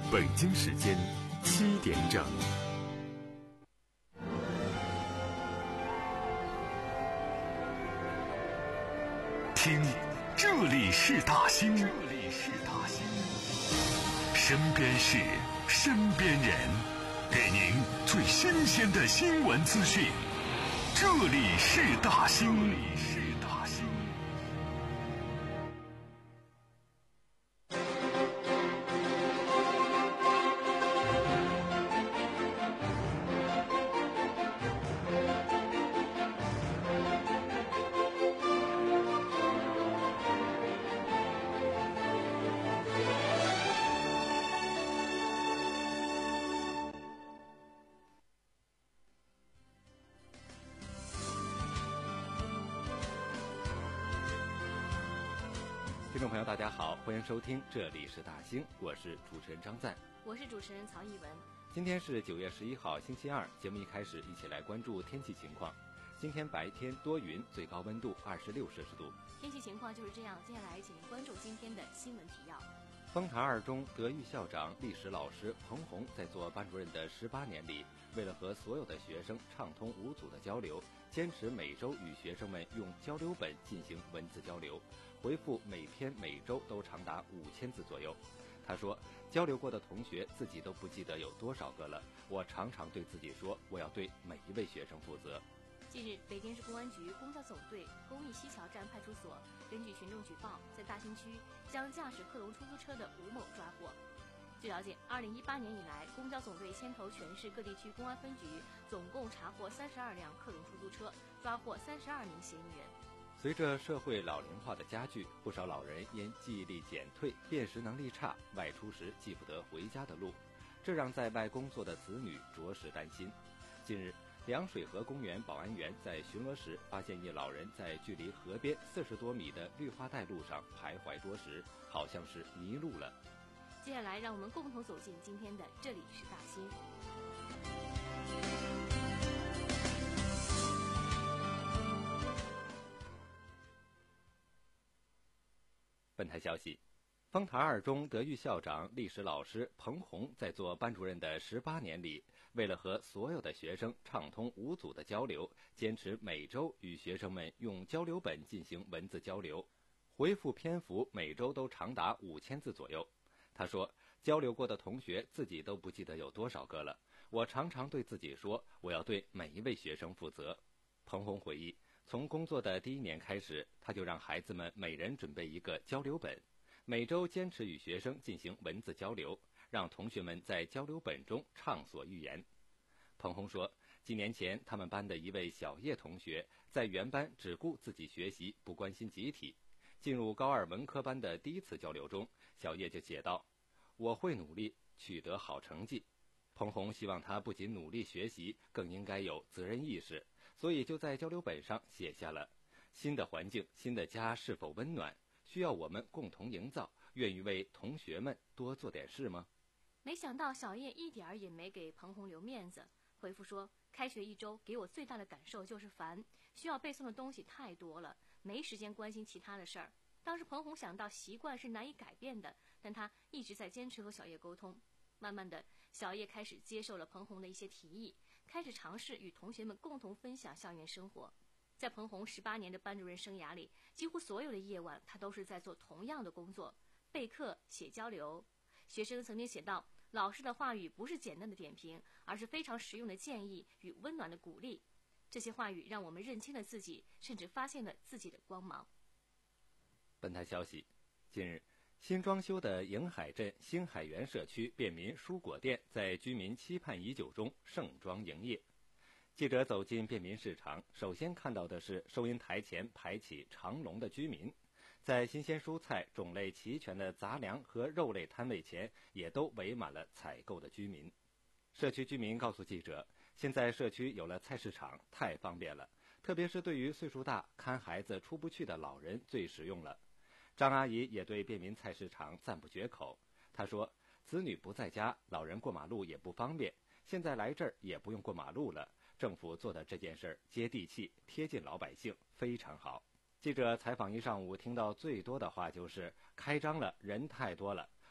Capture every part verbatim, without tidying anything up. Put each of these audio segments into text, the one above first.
北京时间七点整。听，这里是大兴，这里是大兴，身边事，身边人，给您最新鲜的新闻资讯。这里是大兴，这里是大兴。 听众朋友大家好，欢迎收听这里是大兴，我是主持人张赞， 我是主持人曹艺文。 今天是九月十一号星期二，节目一开始一起来关注天气情况。今天白天多云，最高温度二十六摄氏度。 天气情况就是这样，接下来请您关注今天的新闻提要。 丰台二中德育校长、历史老师彭红在做班主任的十八年里，为了和所有的学生畅通无阻的交流，坚持每周与学生们用交流本进行文字交流，回复每篇每周都长达五千字左右。他说，交流过的同学自己都不记得有多少个了，我常常对自己说，我要对每一位学生负责。 近日，北京市公安局公交总队公益西桥站派出所根据群众举报，在大兴区将驾驶克隆出租车的吴某抓获。据了解，二零一八年以来，公交总队牵头全市各地区公安分局，总共查获三十二辆克隆出租车，抓获三十二名嫌疑人。 随着社会老龄化的加剧，不少老人因记忆力减退、辨识能力差，外出时记不得回家的路，这让在外工作的子女着实担心。近日，凉水河公园保安员在巡逻时发现一老人在距离河边四十多米的绿化带路上徘徊多时，好像是迷路了。 接下来让我们共同走进今天的这里是大兴。 本台消息，丰台二中德育校长、历史老师彭红在做班主任的十八年里，为了和所有的学生畅通无阻的交流，坚持每周与学生们用交流本进行文字交流，回复篇幅每周都长达五千字左右。他说，交流过的同学自己都不记得有多少个了，我常常对自己说，我要对每一位学生负责。彭红回忆，从工作的第一年开始，他就让孩子们每人准备一个交流本，每周坚持与学生进行文字交流，让同学们在交流本中畅所欲言。彭红说，几年前他们班的一位小叶同学在原班只顾自己学习，不关心集体。进入高二文科班的第一次交流中，小叶就写道，我会努力取得好成绩。彭红希望他不仅努力学习，更应该有责任意识，所以就在交流本上写下了，新的环境、新的家是否温暖，需要我们共同营造，愿意为同学们多做点事吗？ 没想到小叶一点儿也没给彭红留面子，回复说，开学一周给我最大的感受就是烦，需要背诵的东西太多了，没时间关心其他的事儿。当时彭红想到习惯是难以改变的，但他一直在坚持和小叶沟通。慢慢的，小叶开始接受了彭红的一些提议，开始尝试与同学们共同分享校园生活。在彭红十八年的班主任生涯里，几乎所有的夜晚他都是在做同样的工作，备课、写交流。学生曾经写道，老师的话语不是简单的点评，而是非常实用的建议与温暖的鼓励。这些话语让我们认清了自己，甚至发现了自己的光芒。 本台消息，近日，新装修的迎海镇星海园社区便民蔬果店在居民期盼已久中盛装营业。记者走进便民市场，首先看到的是收银台前排起长龙的居民，在新鲜蔬菜种类齐全的杂粮和肉类摊位前，也都围满了采购的居民。社区居民告诉记者，现在社区有了菜市场，太方便了，特别是对于岁数大、看孩子出不去的老人最实用了。张阿姨也对便民菜市场赞不绝口，她说，子女不在家，老人过马路也不方便，现在来这儿也不用过马路了，政府做的这件事儿接地气，贴近老百姓，非常好。记者采访一上午，听到最多的话就是开张了，人太多了，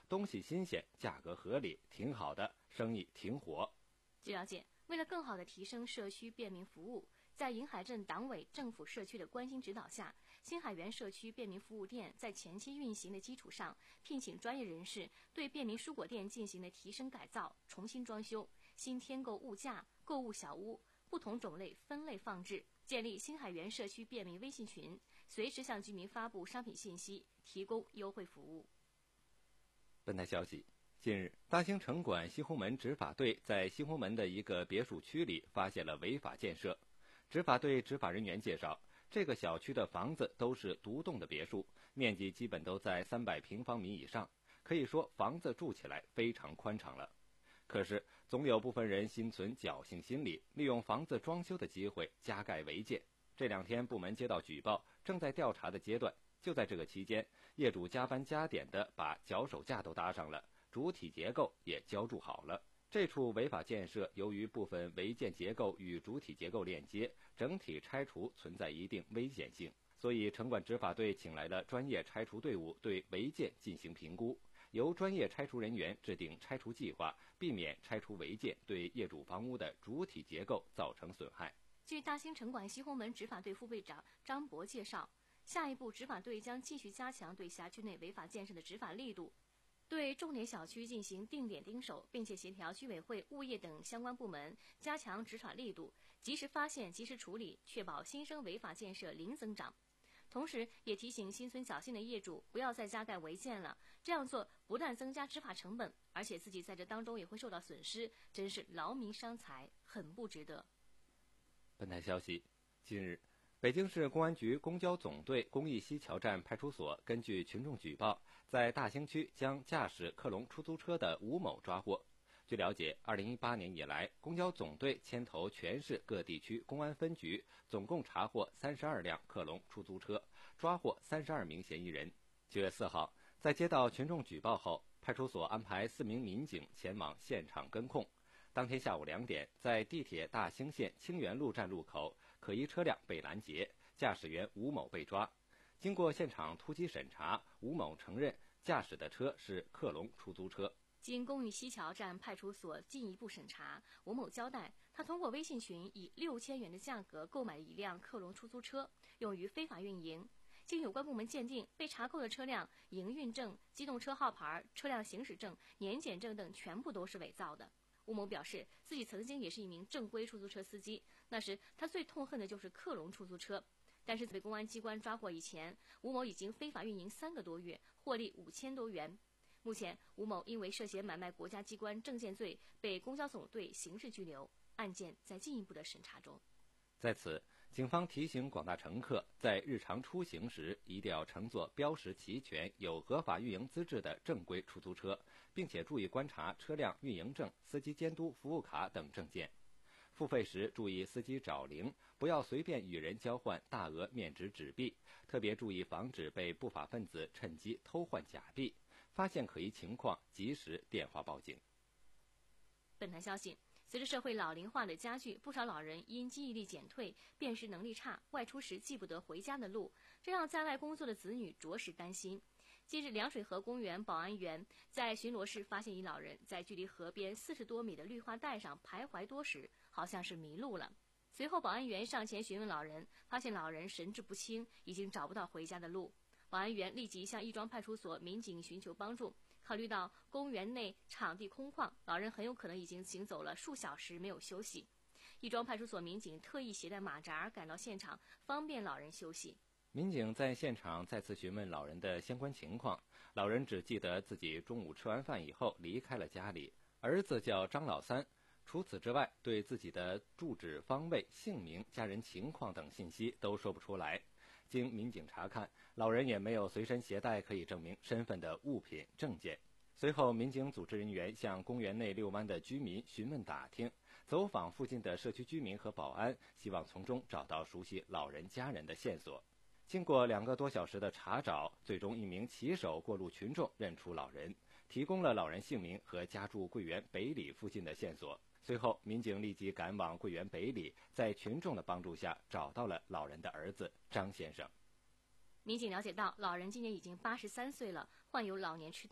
东西新鲜，价格合理，挺好的，生意挺火。 据了解，为了更好地提升社区便民服务，在银海镇党委政府社区的关心指导下，新海园社区便民服务店在前期运行的基础上，聘请专业人士对便民蔬果店进行了提升改造、重新装修、新添购物架、购物小屋，不同种类分类放置，建立新海园社区便民微信群，随时向居民发布商品信息，提供优惠服务。 本台消息，近日，大兴城管西红门执法队在西红门的一个别墅区里发现了违法建设。执法队执法人员介绍，这个小区的房子都是独栋的别墅，面积基本都在三百平方米以上，可以说房子住起来非常宽敞了。可是，总有部分人心存侥幸心理，利用房子装修的机会加盖违建。这两天，部门接到举报，正在调查的阶段。就在这个期间，业主加班加点的把脚手架都搭上了，主体结构也浇筑好了。这处违法建设由于部分违建结构与主体结构链接，整体拆除存在一定危险性，所以城管执法队请来了专业拆除队伍对违建进行评估，由专业拆除人员制定拆除计划，避免拆除违建对业主房屋的主体结构造成损害。 据大兴城管西红门执法队副队长张博介绍，下一步执法队将继续加强对辖区内违法建设的执法力度，对重点小区进行定点盯守，并且协调居委会、物业等相关部门加强执法力度，及时发现、及时处理，确保新生违法建设零增长。同时，也提醒心存侥幸的业主不要再加盖违建了，这样做不但增加执法成本，而且自己在这当中也会受到损失，真是劳民伤财，很不值得。 本台消息，近日，北京市公安局公交总队公益西桥站派出所根据群众举报，在大兴区将驾驶克隆出租车的吴某抓获。据了解，二零一八年以来，公交总队牵头全市各地区公安分局，总共查获三十二辆克隆出租车，抓获三十二名嫌疑人。九月四号，在接到群众举报后，派出所安排四名民警前往现场跟控。当天下午两点，在地铁大兴线清源路站路口，可疑车辆被拦截，驾驶员吴某被抓。经过现场突击审查，吴某承认驾驶的车是克隆出租车。 经公益西桥站派出所进一步审查，吴某交代，他通过微信群以六千元的价格购买一辆克隆出租车，用于非法运营。经有关部门鉴定，被查扣的车辆营运证、机动车号牌、车辆行驶证、年检证等全部都是伪造的。吴某表示，自己曾经也是一名正规出租车司机，那时他最痛恨的就是克隆出租车。但是被公安机关抓获以前，吴某已经非法运营三个多月，获利五千多元。目前，吴某因为涉嫌买卖国家机关证件罪，被公交总队刑事拘留，案件在进一步的审查中。 在此，警方提醒广大乘客，在日常出行时一定要乘坐标识齐全、有合法运营资质的正规出租车，并且注意观察车辆运营证、司机监督服务卡等证件。付费时注意司机找零，不要随便与人交换大额面值纸币，特别注意防止被不法分子趁机偷换假币。发现可疑情况，及时电话报警。 本台消息，随着社会老龄化的加剧，不少老人因记忆力减退、辨识能力差，外出时记不得回家的路，这让在外工作的子女着实担心。近日，凉水河公园保安员在巡逻时发现一老人在距离河边四十多米的绿化带上徘徊多时，好像是迷路了。随后，保安员上前询问老人，发现老人神志不清，已经找不到回家的路。保安员立即向亦庄派出所民警寻求帮助。考虑到公园内场地空旷，老人很有可能已经行走了数小时没有休息。亦庄派出所民警特意携带马扎赶到现场，方便老人休息。 民警在现场再次询问老人的相关情况，老人只记得自己中午吃完饭以后离开了家里，儿子叫张老三。除此之外，对自己的住址方位、姓名、家人情况等信息都说不出来。经民警查看，老人也没有随身携带可以证明身份的物品证件。随后，民警组织人员向公园内遛弯的居民询问打听，走访附近的社区居民和保安，希望从中找到熟悉老人家人的线索。经过两个多小时的查找，最终一名骑手过路群众认出老人，提供了老人姓名和家住桂园北里附近的线索。随后，民警立即赶往桂园北里，在群众的帮助下找到了老人的儿子张先生。 民警了解到，老人今年已经八十三岁了，患有老年痴呆，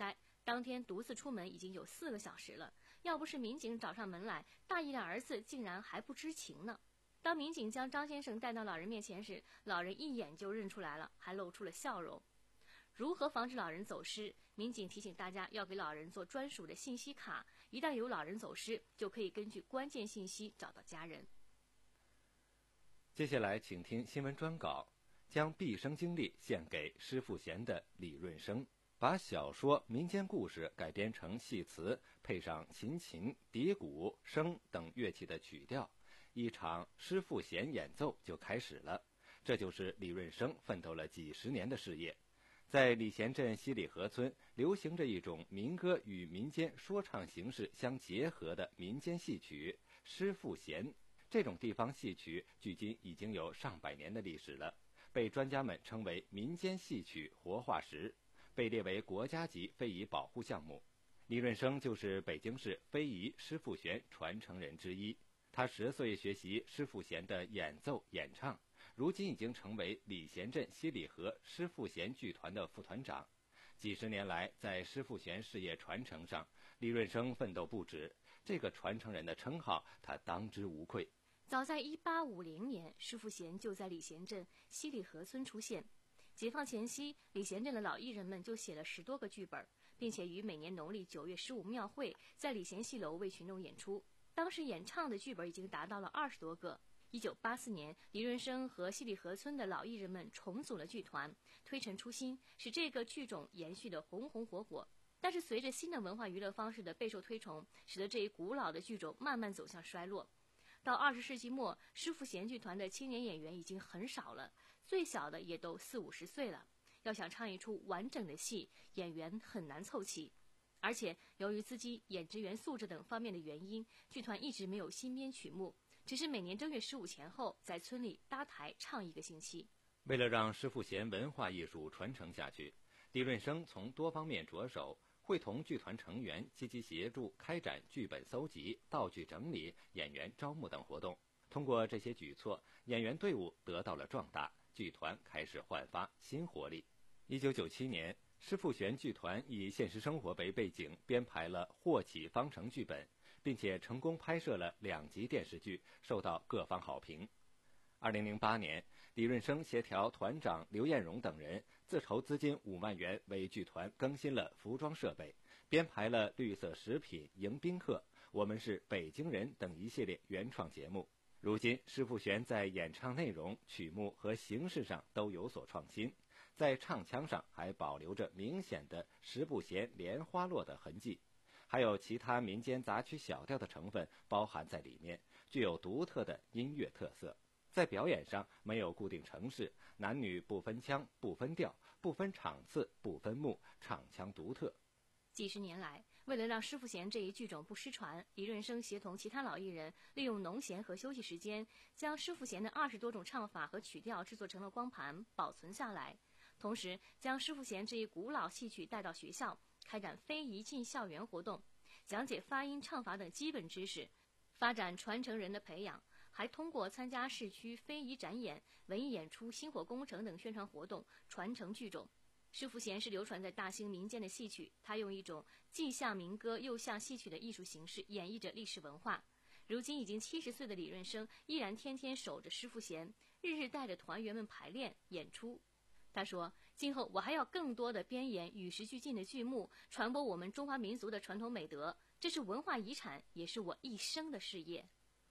当天独自出门已经有四个小时了，要不是民警找上门来，大意的儿子竟然还不知情呢。当民警将张先生带到老人面前时，老人一眼就认出来了，还露出了笑容。如何防止老人走失？民警提醒大家要给老人做专属的信息卡，一旦有老人走失，就可以根据关键信息找到家人。 接下来请听新闻专稿，将毕生经历献给施富贤的李润生，把小说、民间故事改编成戏词，配上琴琴、笛鼓、笙等乐器的曲调，一场施富贤演奏就开始了。这就是李润生奋斗了几十年的事业。在礼贤镇西里河村，流行着一种民歌与民间说唱形式相结合的民间戏曲——施富贤。这种地方戏曲距今已经有上百年的历史了，被专家们称为民间戏曲活化石，被列为国家级非遗保护项目。李润生就是北京市非遗施富贤传承人之一。他十岁学习施富贤的演奏演唱，如今已经成为礼贤镇西里河施富贤剧团的副团长。几十年来，在施富贤事业传承上，李润生奋斗不止，这个传承人的称号他当之无愧。 早在一八五零年，施富贤就在礼贤镇西里河村出现。解放前夕，礼贤镇的老艺人们就写了十多个剧本，并且于每年农历九月十五庙会在礼贤戏楼为群众演出。当时演唱的剧本已经达到了二十多个。一九八四年，李润生和西里河村的老艺人们重组了剧团，推陈出新，使这个剧种延续得红红火火。但是随着新的文化娱乐方式的备受推崇，使得这一古老的剧种慢慢走向衰落。到二十世纪末，施富贤剧团的青年演员已经很少了，最小的也都四五十岁了。要想唱一出完整的戏，演员很难凑齐。而且由于资金、演职员素质等方面的原因，剧团一直没有新编曲目，只是每年正月十五前后在村里搭台唱一个星期。 为了让施富贤文化艺术传承下去，李润生从多方面着手，会同剧团成员积极协助开展剧本搜集、道具整理、演员招募等活动。通过这些举措，演员队伍得到了壮大，剧团开始焕发新活力。一九九七年，施富贤剧团以现实生活为背景，编排了《霍启方程》剧本，并且成功拍摄了两集电视剧，受到各方好评。二零零八年，李润生协调团长刘艳荣等人自筹资金五万元，为剧团更新了服装设备，编排了《绿色食品》《迎宾客》《我们是北京人》等一系列原创节目。如今，施富贤在演唱内容、曲目和形式上都有所创新，在唱腔上还保留着明显的十不贤莲花落的痕迹，还有其他民间杂曲小调的成分包含在里面，具有独特的音乐特色。在表演上没有固定程式，男女不分腔、不分调、不分场次、不分目，唱腔独特。 几十年来，为了让施富贤这一剧种不失传，李润生协同其他老艺人，利用农闲和休息时间，将施富贤的二十多种唱法和曲调制作成了光盘，保存下来。同时，将施富贤这一古老戏曲带到学校，开展非遗进校园活动，讲解发音、唱法等基本知识，发展传承人的培养。还通过参加市区非遗展演、文艺演出、星火工程等宣传活动，传承剧种。施富贤是流传在大兴民间的戏曲，他用一种既像民歌又像戏曲的艺术形式演绎着历史文化。如今已经七十岁的李润生依然天天守着施富贤，日日带着团员们排练演出。他说，今后我还要更多的编演与时俱进的剧目，传播我们中华民族的传统美德，这是文化遗产，也是我一生的事业。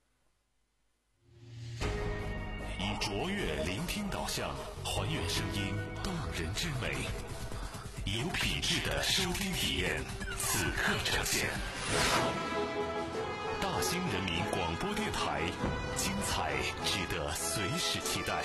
以卓越聆听导向，还原声音动人之美，有品质的收听体验，此刻呈现。大兴人民广播电台，精彩值得随时期待。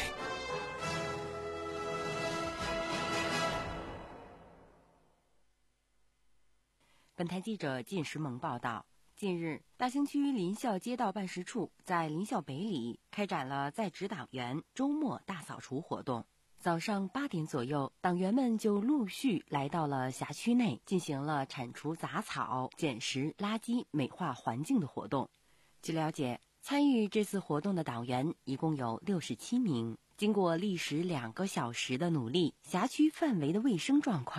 本台记者靳时萌报道。近日，大兴区临校街道办事处在临校北里开展了在职党员周末大扫除活动。早上八点左右，党员们就陆续来到了辖区内，进行了铲除杂草、捡拾垃圾、美化环境的活动。据了解，参与这次活动的党员一共有六十七名。经过历时两个小时的努力，辖区范围的卫生状况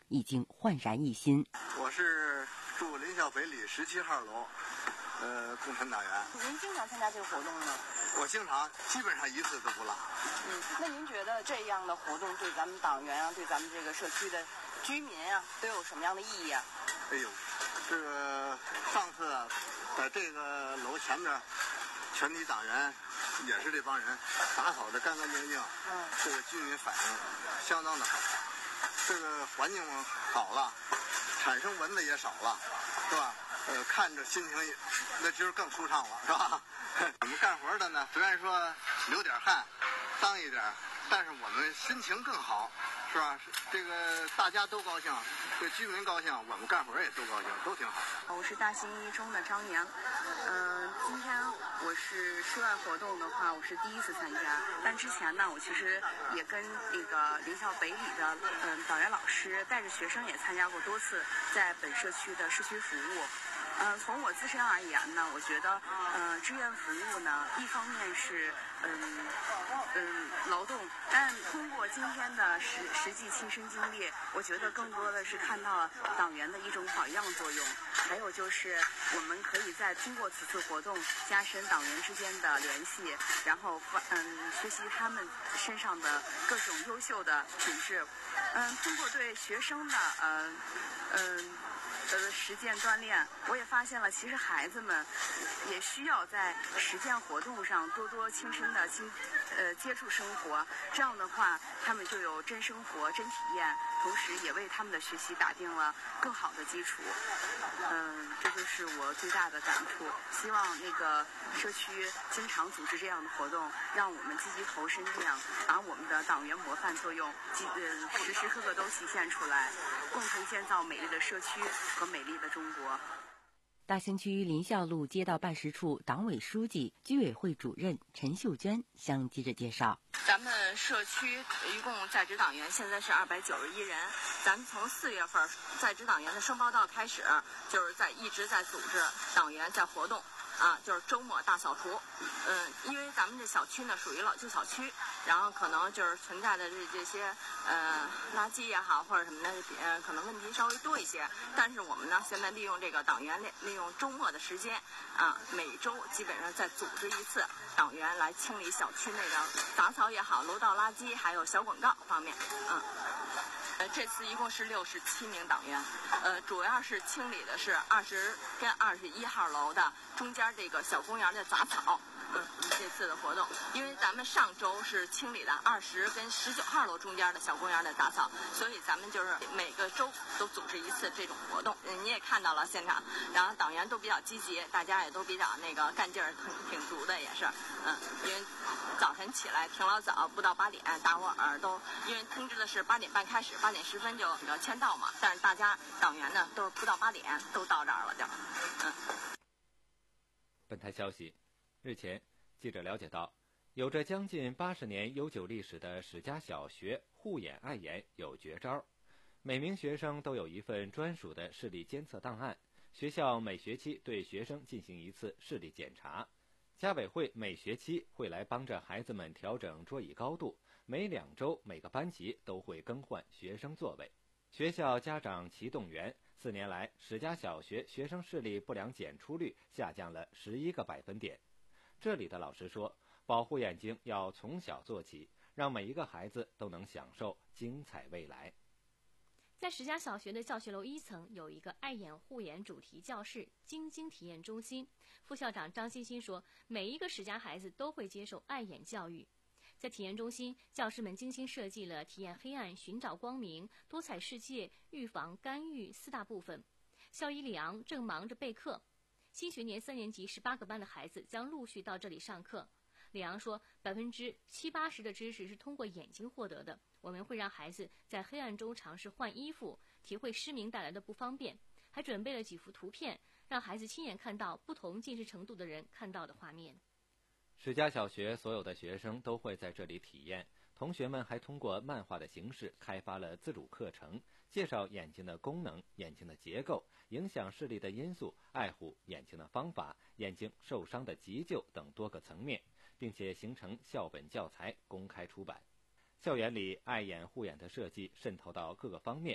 已经焕然一新。 我是住临校北里十七号楼，呃，共产党员。 您经常参加这个活动吗？ 我经常，基本上一次都不落。 嗯，那您觉得这样的活动对咱们党员啊，对咱们这个社区的居民啊，都有什么样的意义啊？ 哎呦，这个上次啊，在这个楼前面，全体党员也是这帮人打扫的干干净净，嗯，这个居民反应相当的好，这个环境好了，产生蚊子也少了，是吧？呃，看着心情也那今儿更舒畅了，是吧？我们干活的呢，虽然说流点汗，脏一点，但是我们心情更好，是吧？这个大家都高兴，这居民高兴，我们干活也都高兴，都挺好。 我是大兴一中的张阳，嗯、呃，今天我是室外活动的话，我是第一次参加，但之前呢，我其实也跟那个临校北里的嗯、呃、党员老师带着学生也参加过多次在本社区的社区服务。呃，从我自身而言呢，我觉得，呃，志愿服务呢，一方面是，嗯，嗯，劳动，但通过今天的实实际亲身经历，我觉得更多的是看到了党员的一种榜样作用，还有就是我们可以在通过此次活动加深党员之间的联系，然后嗯，学习他们身上的各种优秀的品质，嗯，通过对学生的，呃，嗯。呃，实践锻炼，我也发现了，其实孩子们也需要在实践活动上多多亲身的亲呃接触生活，这样的话，他们就有真生活、真体验，同时也为他们的学习打定了更好的基础。嗯，这就是我最大的感触。希望那个社区经常组织这样的活动，让我们积极投身这样，把我们的党员模范作用，呃，时时刻刻都体现出来，共同建造美丽的社区和美丽的中国。 大兴区临校路街道办事处党委书记、居委会主任陈秀娟向记者介绍， 咱们社区一共在职党员现在是二百九十一人，咱们从四月份在职党员的申报到开始，就是在一直在组织党员在活动。啊，就是周末大扫除，嗯，因为咱们这小区呢属于老旧小区，然后可能就是存在的这这些呃垃圾也好或者什么的，呃可能问题稍微多一些。但是我们呢现在利用这个党员利利用周末的时间啊，每周基本上再组织一次党员来清理小区内的杂草也好、楼道垃圾，还有小广告方面，嗯。呃，这次一共是六十七名党员，呃，主要是清理的是二十跟二十一号楼的中间这个小公园的杂草。嗯，这次的活动，因为咱们上周是清理了二十跟十九号楼中间的小公园的杂草，所以咱们就是每个周都组织一次这种活动。嗯，你也看到了现场，然后党员都比较积极，大家也都比较那个干劲儿，挺挺足的，也是。嗯，因为早晨起来挺老早，不到八点，大伙儿都因为通知的是八点半开始，八点十分就那个签到嘛，但是大家党员呢都是不到八点都到这儿了就。嗯。 本台消息。日前，记者了解到，有着将近八十年悠久历史的史家小学护眼爱眼有绝招，每名学生都有一份专属的视力监测档案，学校每学期对学生进行一次视力检查，家委会每学期会来帮着孩子们调整桌椅高度，每两周每个班级都会更换学生座位。学校家长齐动员，四年来史家小学学生视力不良检出率下降了十一个百分点。这里的老师说，保护眼睛要从小做起，让每一个孩子都能享受精彩未来。 在史家小学的教学楼一层有一个爱眼护眼主题教室晶晶体验中心，副校长张欣欣说，每一个史家孩子都会接受爱眼教育。在体验中心，教师们精心设计了体验黑暗、寻找光明、多彩世界、预防干预四大部分。校医李昂正忙着备课，新学年三年级十八个班的孩子将陆续到这里上课。李昂说，百分之七八十的知识是通过眼睛获得的。我们会让孩子在黑暗中尝试换衣服，体会失明带来的不方便，还准备了几幅图片，让孩子亲眼看到不同近视程度的人看到的画面。 史家小学所有的学生都会在这里体验，同学们还通过漫画的形式开发了自主课程，介绍眼睛的功能、眼睛的结构、影响视力的因素、爱护眼睛的方法、眼睛受伤的急救等多个层面，并且形成校本教材公开出版。校园里爱眼护眼的设计渗透到各个方面，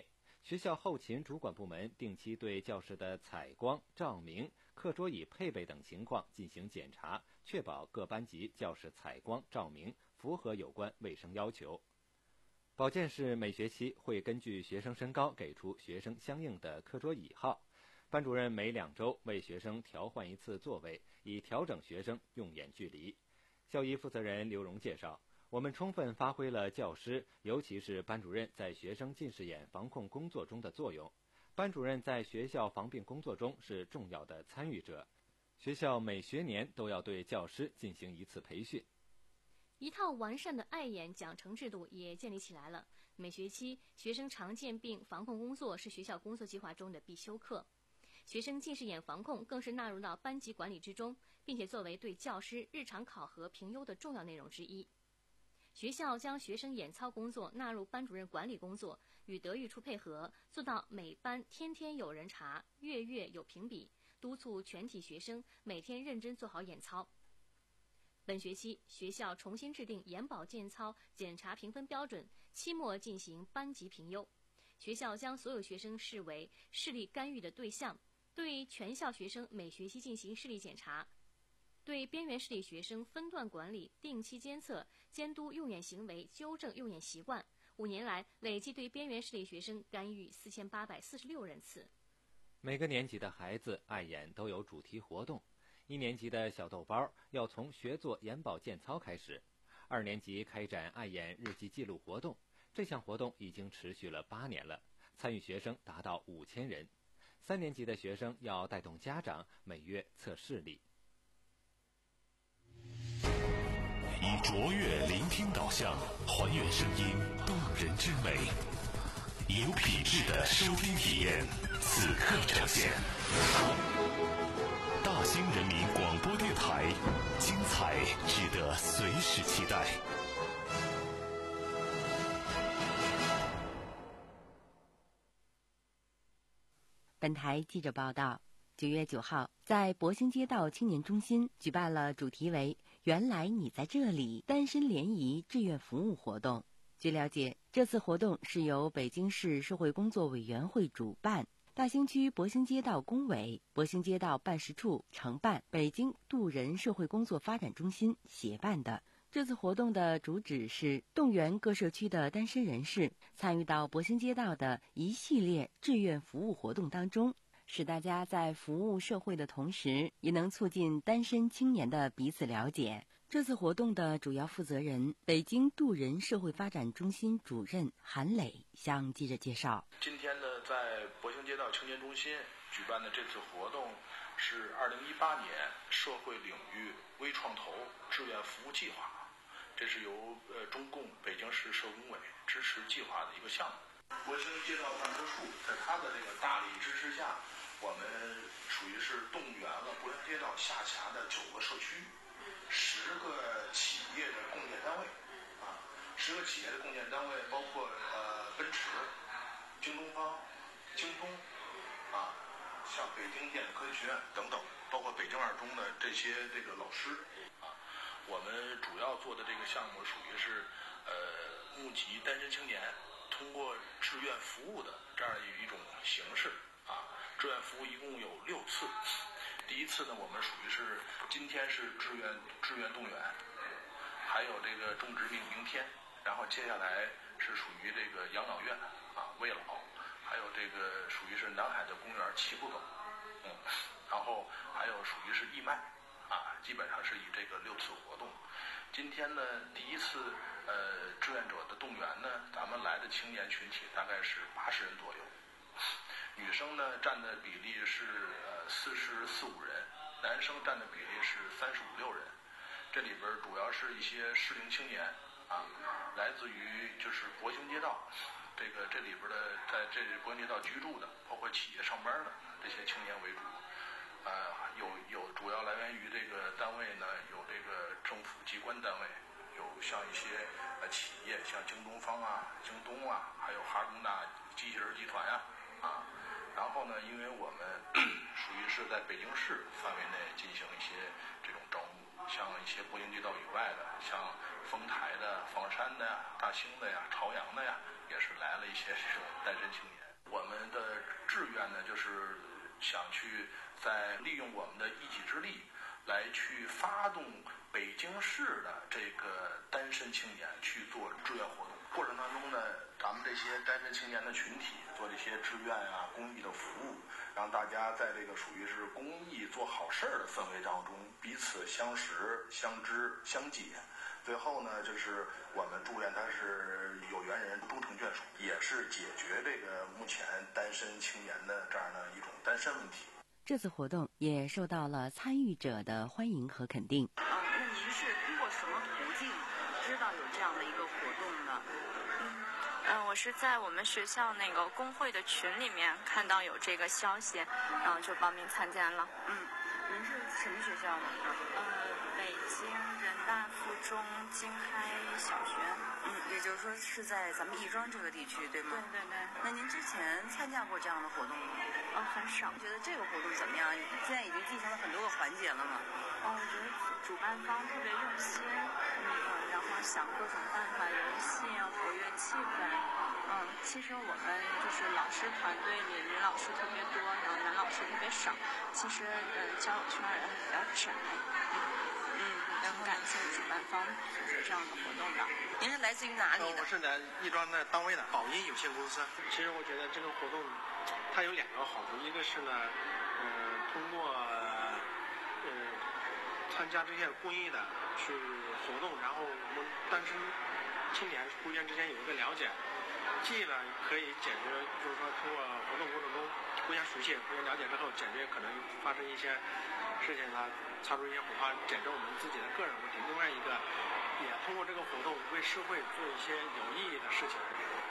学校后勤主管部门定期对教室的采光、照明、课桌椅配备等情况进行检查，确保各班级教室采光、照明符合有关卫生要求。保健室每学期会根据学生身高给出学生相应的课桌椅号，班主任每两周为学生调换一次座位，以调整学生用眼距离。校医负责人刘荣介绍，我们充分发挥了教师，尤其是班主任在学生近视眼防控工作中的作用。班主任在学校防病工作中是重要的参与者。学校每学年都要对教师进行一次培训。 一套完善的爱眼奖惩制度也建立起来了。每学期，学生常见病防控工作是学校工作计划中的必修课。学生近视眼防控更是纳入到班级管理之中，并且作为对教师日常考核评优的重要内容之一。学校将学生眼操工作纳入班主任管理工作，与德育处配合，做到每班天天有人查，月月有评比，督促全体学生每天认真做好眼操。本学期，学校重新制定眼保健操检查评分标准，期末进行班级评优。学校将所有学生视为视力干预的对象，对全校学生每学期进行视力检查，对边缘视力学生分段管理，定期监测，监督用眼行为，纠正用眼习惯。五年来，累计对边缘视力学生干预四千八百四十六人次。 每个年级的孩子爱眼都有主题活动。一年级的小豆包要从学做眼保健操开始，二年级开展爱眼日记记录活动，这项活动已经持续了八年了，参与学生达到五千人。三年级的学生要带动家长每月测视力。 以卓越聆听导向，还原声音动人之美，有品质的收听体验，此刻呈现。大兴人民广播电台，精彩值得随时期待。 本台记者报道，九月九号，在博兴街道青年中心举办了主题为“原来你在这里”单身联谊志愿服务活动。据了解，这次活动是由北京市社会工作委员会主办，大兴区博兴街道工委、博兴街道办事处承办，北京渡人社会工作发展中心协办的。这次活动的主旨是动员各社区的单身人士参与到博兴街道的一系列志愿服务活动当中，使大家在服务社会的同时，也能促进单身青年的彼此了解。这次活动的主要负责人，北京渡人社会发展中心主任韩磊向记者介绍， 今天呢，在博兴街道青年中心举办的这次活动是二零一八年社会领域微创投志愿服务计划，这是由呃中共北京市社工委支持计划的一个项目。博兴街道办事处在他的这个大力支持下，我们属于是动员了博兴街道下辖的九个社区，十个企业的共建单位，啊，十个企业的共建单位包括呃奔驰、京东方、京东，啊，像北京电子科技学院等等，包括北京二中的这些这个老师，啊，我们主要做的这个项目属于是呃募集单身青年通过志愿服务的这样一种形式，啊，志愿服务一共有六次。第一次呢，我们属于是今天是志愿志愿动员，还有这个种植明明天，然后接下来是属于这个养老院啊慰老，还有这个属于是南海的公园齐步走，嗯，然后还有属于是义卖啊，基本上是以这个六次活动。今天呢，第一次呃志愿者的动员呢，咱们来的青年群体大概是八十人左右。女生呢占的比例是呃四十四五人，男生占的比例是三十五六人。这里边主要是一些适龄青年啊，来自于就是博兴街道，这个这里边的在这博兴街道居住的，包括企业上班的这些青年为主。呃，有有主要来源于这个单位呢，有这个政府机关单位，有像一些呃企业，像京东方啊、京东啊，还有哈尔工大机器人集团呀、啊，啊。然后呢，因为我们属于是在北京市范围内进行一些这种招募，像一些博兴街道以外的，像丰台的、房山的呀、大兴的呀、朝阳的呀，也是来了一些这种单身青年。 我们的志愿呢，就是想去在利用我们的一己之力，来去发动北京市的这个单身青年去做志愿活动。过程当中呢，咱们这些单身青年的群体做这些志愿啊、公益的服务，让大家在这个属于是公益做好事儿的氛围当中，彼此相识、相知、相解。最后呢，就是我们祝愿他是有缘人终成眷属，也是解决这个目前单身青年的这样的一种单身问题。 这次活动也受到了参与者的欢迎和肯定。 嗯，那您是通过什么途径知道有这样的一个活动呢？ 嗯，我是在我们学校那个工会的群里面看到有这个消息，然后就报名参加了。 嗯，您是什么学校的？ 呃，北京人大附中经开小学。 嗯，也就是说是在咱们亦庄这个地区，对吗？ 对对对。 那您之前参加过这样的活动吗？ 哦，很少。 觉得这个活动怎么样？现在已经进行了很多个环节了嘛。 哦，我觉得主办方特别用心，那个然后想各种办法游戏啊，活跃气氛。嗯，其实我们就是老师团队里女老师特别多，然后男老师特别少。其实呃，交友圈也比较窄。嗯，然后感谢主办方组织这样的活动的。 您是来自于哪里的？ 我是来亦庄的单位的宝音有限公司。其实我觉得这个活动它有两个好处，一个是呢，呃，通过呃参加这些公益的去活动，然后我们单身青年互相之间有一个了解，既呢可以解决，就是说通过活动过程中互相熟悉、互相了解之后，解决可能发生一些事情啊，擦出一些火花，解决我们自己的个人问题。另外一个，也通过这个活动为社会做一些有意义的事情。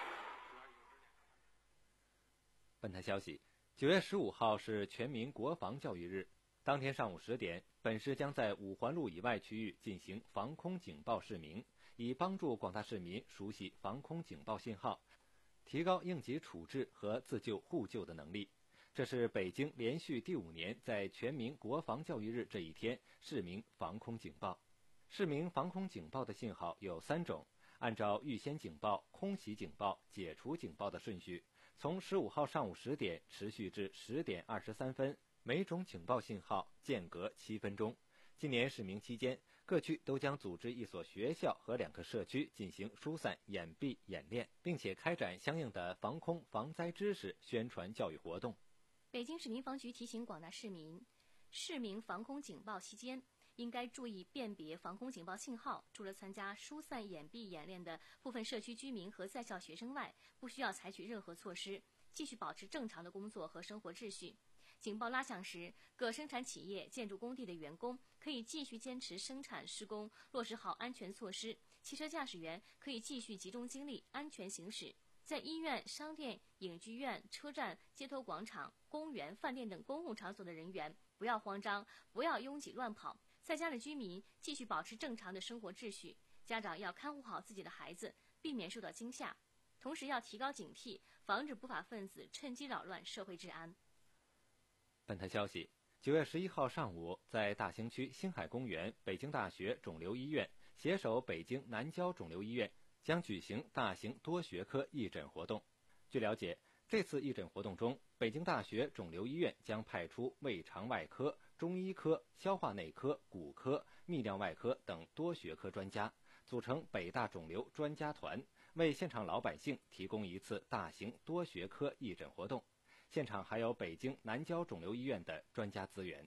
本台消息，九月十五号是全民国防教育日。当天上午十点，本市将在五环路以外区域进行防空警报示明，以帮助广大市民熟悉防空警报信号，提高应急处置和自救互救的能力。这是北京连续第五年在全民国防教育日这一天示明防空警报。示明防空警报的信号有三种，按照预先警报、空袭警报、解除警报的顺序，从十五号上午十点持续至十点二十三分，每种警报信号间隔七分钟。今年示明期间，各区都将组织一所学校和两个社区进行疏散掩蔽演练，并且开展相应的防空防灾知识宣传教育活动。 北京市民防局提醒广大市民，示明防空警报期间应该注意辨别防空警报信号。除了参加疏散掩蔽演练的部分社区居民和在校学生外，不需要采取任何措施，继续保持正常的工作和生活秩序。警报拉响时，各生产企业、建筑工地的员工可以继续坚持生产施工，落实好安全措施；汽车驾驶员可以继续集中精力安全行驶。在医院、商店、影剧院、车站、街头广场、公园、饭店等公共场所的人员不要慌张，不要拥挤乱跑。在家的居民继续保持正常的生活秩序，家长要看护好自己的孩子，避免受到惊吓，同时要提高警惕，防止不法分子趁机扰乱社会治安。 本台消息，九月十一号上午，在大兴区星海公园，北京大学肿瘤医院携手北京南郊肿瘤医院将举行大型多学科义诊活动。据了解，这次义诊活动中，北京大学肿瘤医院将派出胃肠外科、中医科、消化内科、骨科、泌尿外科等多学科专家，组成北大肿瘤专家团，为现场老百姓提供一次大型多学科义诊活动。现场还有北京南郊肿瘤医院的专家资源。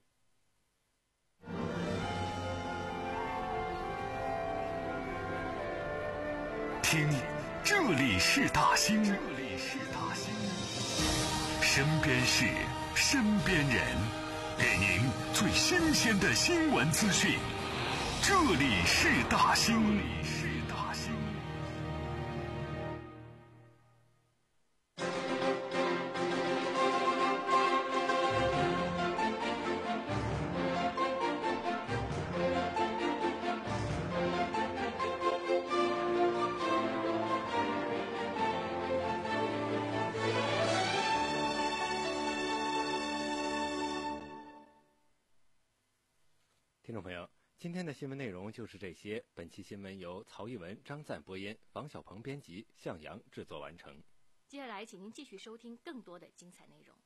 听，这里是大兴，这里是大兴，身边事，身边人，给您最新鲜的新闻资讯。这里是大兴，这里是大兴。 听众朋友，今天的新闻内容就是这些。本期新闻由曹一文、张赞播音，房小鹏编辑，向阳制作完成。 接下来，请您继续收听更多的精彩内容。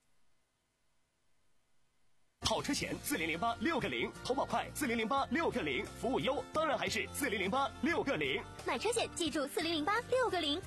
跑车险四零零八六个零，投保快四零零八六个零，服务优当然还是四零零八六个零。 买车险记住四零零八六个零。